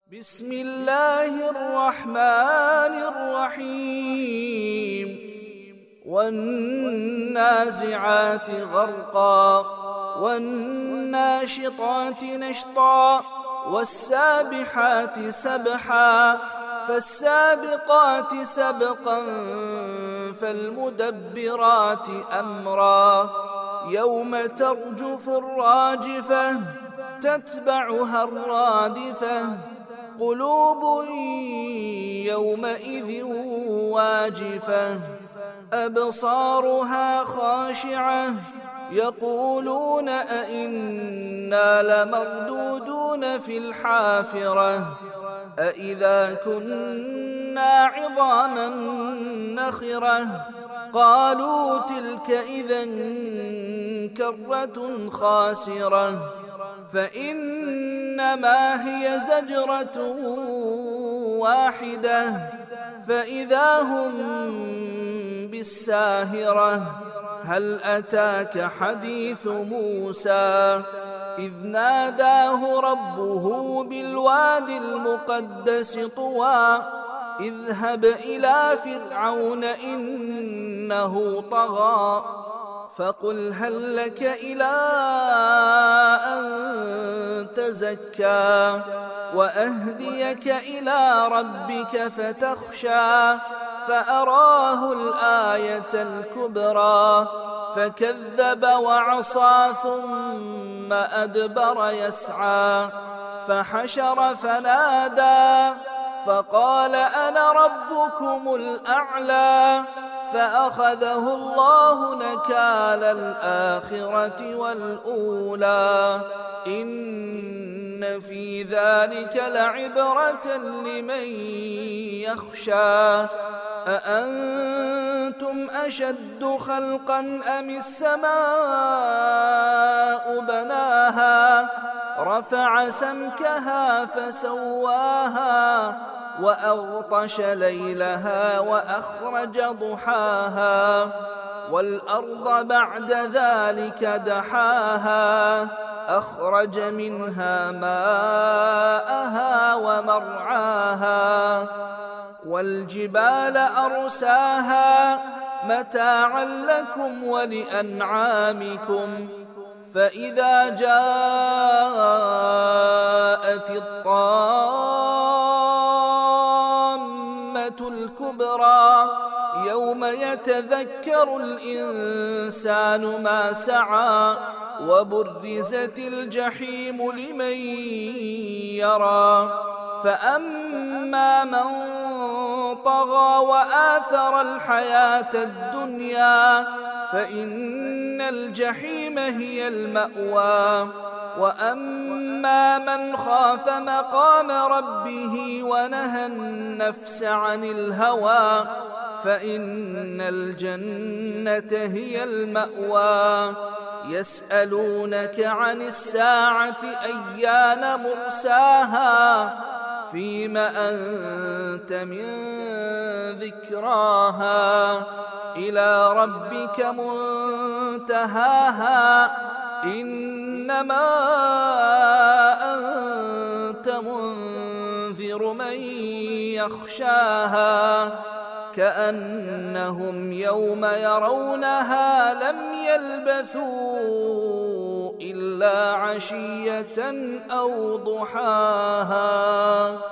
بسم الله الرحمن الرحيم والنازعات غرقا والناشطات نشطا والسابحات سبحا فالسابقات سبقا فالمدبرات أمرا يوم ترجف الراجفة تتبعها الرادفة قلوب يومئذ واجفة أبصارها خاشعة يقولون أئنا لمردودون في الحافرة أئذا كنا عظاما نخرة قالوا تلك إذا كرة خاسرة فإنما هي زجرة واحدة فإذا هم بالساهرة هل أتاك حديث موسى إذ ناداه ربه بالوادي المقدس طوى اذهب إلى فرعون إنه طغى فقل هل لك إلى أن تزكى وأهديك إلى ربك فتخشى فأراه الآية الكبرى فكذب وعصى ثم أدبر يسعى فحشر فنادى فقال أنا ربكم الأعلى فأخذه الله نكال الآخرة والأولى إن في ذلك لعبرة لمن يخشى أأنتم أشد خلقا أم السماء بناها رفع سمكها فسواها وأغطش ليلها وأخرج ضحاها والأرض بعد ذلك دحاها أخرج منها ماءها ومرعاها والجبال أرساها متاعا لكم ولأنعامكم فإذا جاءت الطامة الكبرى يوم يتذكر الإنسان ما سعى وبرزت الجحيم لمن يرى فأما من طغى وآثر الحياة الدنيا فإن الجحيم هي المأوى وأما من خاف مقام ربه ونهى النفس عن الهوى فإن الجنة هي المأوى يسألونك عن الساعة أيان مرساها فيم أنت من ذكراها إلى ربك منتهاها إنما أنت منذر من يخشاها كأنهم يوم يرونها لم يلبثوا إلا عشية أو ضحاها.